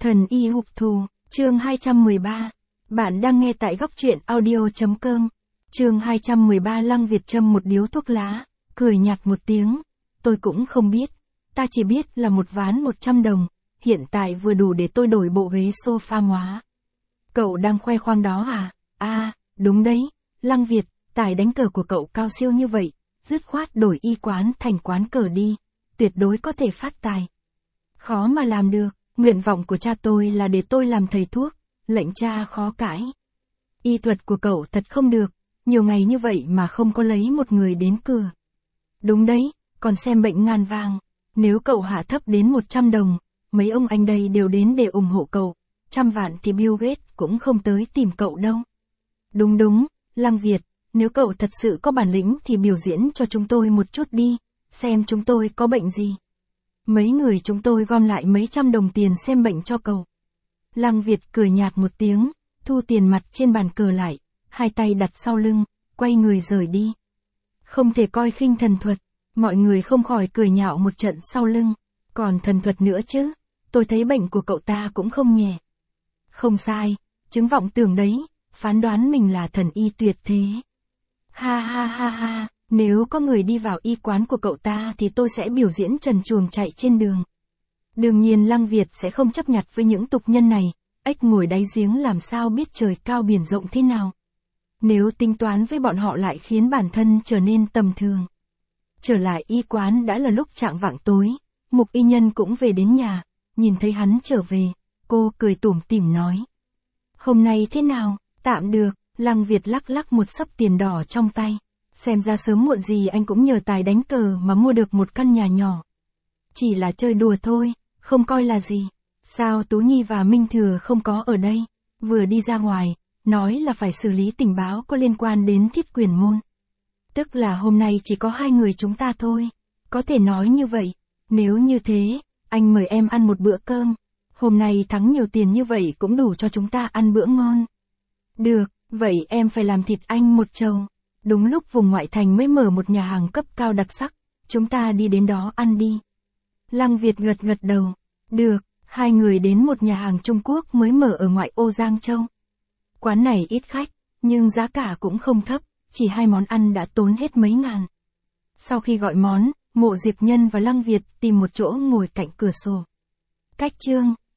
Thần y hục thù, chương 213. Bạn đang nghe tại góc truyện audio.com. Chương 213. Lăng Việt châm một điếu thuốc lá, cười nhạt một tiếng. Tôi cũng không biết. Ta chỉ biết là một ván 100 đồng, hiện tại vừa đủ để tôi đổi bộ ghế sofa hóa. Cậu đang khoe khoang đó à? À, đúng đấy. Lăng Việt, tài đánh cờ của cậu cao siêu như vậy, dứt khoát đổi y quán thành quán cờ đi. Tuyệt đối có thể phát tài. Khó mà làm được. Nguyện vọng của cha tôi là để tôi làm thầy thuốc, lệnh cha khó cãi. Y thuật của cậu thật không được, nhiều ngày như vậy mà không có lấy một người đến cửa. Đúng đấy, còn xem bệnh ngàn vàng, nếu cậu hạ thấp đến 100 đồng, mấy ông anh đây đều đến để ủng hộ cậu, 100 vạn thì Bill Gates cũng không tới tìm cậu đâu. Đúng, Lăng Việt, nếu cậu thật sự có bản lĩnh thì biểu diễn cho chúng tôi một chút đi, xem chúng tôi có bệnh gì. Mấy người chúng tôi gom lại mấy trăm đồng tiền xem bệnh cho cậu. Lăng Việt cười nhạt một tiếng, thu tiền mặt trên bàn cờ lại, hai tay đặt sau lưng, quay người rời đi. Không thể coi khinh thần thuật, mọi người không khỏi cười nhạo một trận sau lưng. Còn thần thuật nữa chứ, tôi thấy bệnh của cậu ta cũng không nhẹ. Không sai, chứng vọng tưởng đấy, phán đoán mình là thần y tuyệt thế. Ha, nếu có người đi vào y quán của cậu ta thì tôi sẽ biểu diễn trần truồng chạy trên đường. Đương nhiên Lăng Việt sẽ không chấp nhặt với những tục nhân này, ếch ngồi đáy giếng làm sao biết trời cao biển rộng thế nào. Nếu tính toán với bọn họ lại khiến bản thân trở nên tầm thường. Trở lại y quán đã là lúc chạng vạng tối, Mục y nhân cũng về đến nhà, nhìn thấy hắn trở về, cô cười tủm tỉm nói. Hôm nay thế nào, tạm được, Lăng Việt lắc lắc một xấp tiền đỏ trong tay. Xem ra sớm muộn gì anh cũng nhờ tài đánh cờ mà mua được một căn nhà nhỏ. Chỉ là chơi đùa thôi, không coi là gì. Sao Tú Nhi và Minh Thừa không có ở đây? Vừa đi ra ngoài, nói là phải xử lý tình báo có liên quan đến Thiết Quyền Môn. Tức là hôm nay chỉ có hai người chúng ta thôi. Có thể nói như vậy. Nếu như thế, anh mời em ăn một bữa cơm. Hôm nay thắng nhiều tiền như vậy cũng đủ cho chúng ta ăn bữa ngon. Được, vậy em phải làm thịt anh một chầu. Đúng lúc vùng ngoại thành mới mở một nhà hàng cấp cao đặc sắc, chúng ta đi đến đó ăn đi. Lăng Việt gật đầu. Được, hai người đến một nhà hàng Trung Quốc mới mở ở ngoại ô Giang Châu. Quán này ít khách, nhưng giá cả cũng không thấp, chỉ 2 món ăn đã tốn hết mấy ngàn. Sau khi gọi món, Mộ Diệp Nhân và Lăng Việt tìm một chỗ ngồi cạnh cửa sổ. Cách chương